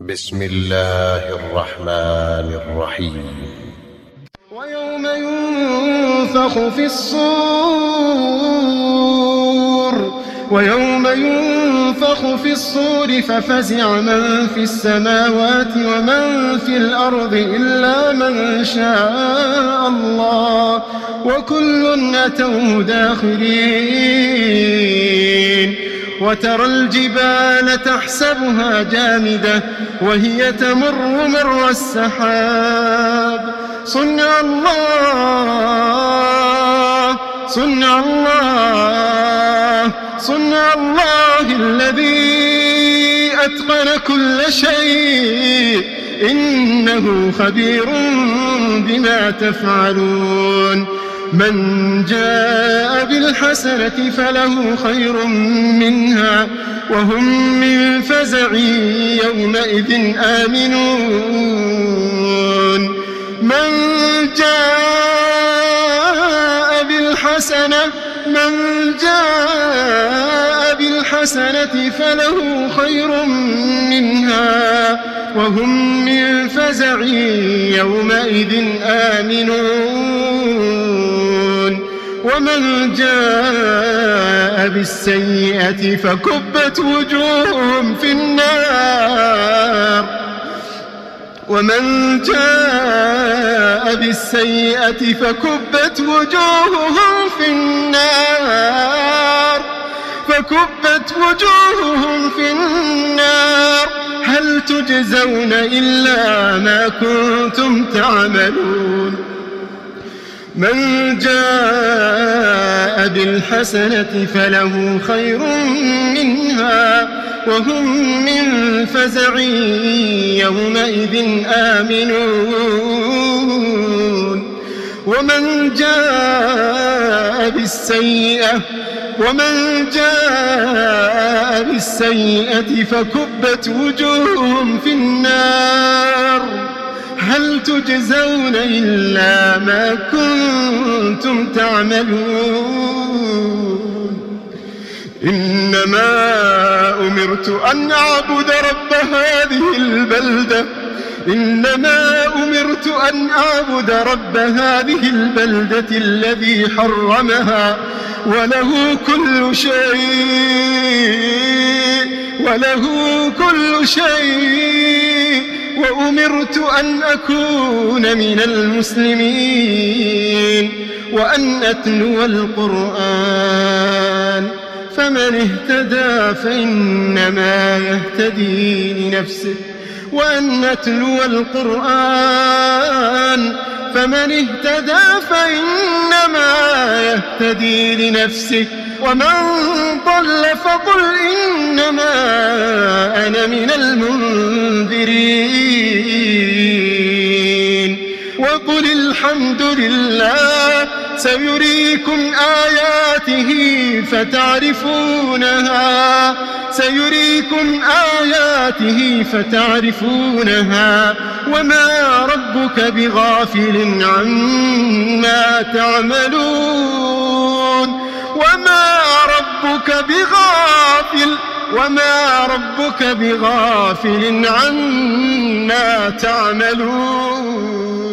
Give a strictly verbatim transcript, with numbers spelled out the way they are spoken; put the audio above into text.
بسم الله الرحمن الرحيم. ويوم ينفخ في الصور ويوم ينفخ في الصور ففزع من في السماوات ومن في الأرض إلا من شاء الله وكل أتوه داخرين. وترى الجبال تحسبها جامدة وهي تمر مر السحاب صنع الله صنع الله صنع الله الذي أتقن كل شيء إنه خبير بما تفعلون. من جاء بالحسنة فله خير منها وهم من فزع يومئذ آمنون. من جاء بالحسنة من جاء بالحسنة فله خير منها وهم من فزع يومئذ آمنون. ومن جاء بالسيئة فكبت وجوههم في النار ومن جاء بالسيئة فكبت وجوههم في النار فكبت وجوههم في النار هل تجزون إلا ما كنتم تعملون. من جاء بالحسنة فله خير منها وهم من فزع يومئذ آمنون. ومن جاء بالسيئة ومن جاء بالسيئة فكبت وجوههم في النار هل تجزون إلا ما كنتم تعملون. إنما أمرت أن أعبد رب هذه البلدة إنما أمرت أن أعبد رب هذه البلدة الذي حرمها وله كل شيء وله كل شيء وأمرت أن أكون من المسلمين وأن أتلو القرآن فمن اهتدى فإنما يهتدي لنفسه وأن أتلو القرآن فمن اهتدى فإنما يهتدي لنفسه ومن ضل فقل إنما أنا من المنذرين. وقل الحمد لله سيريكم آياته فتعرفونها سيريكم آياته فتعرفونها وما ربك بغافل عما تعملون وما ربك بغافل وما ربك بغافل عما تعملون.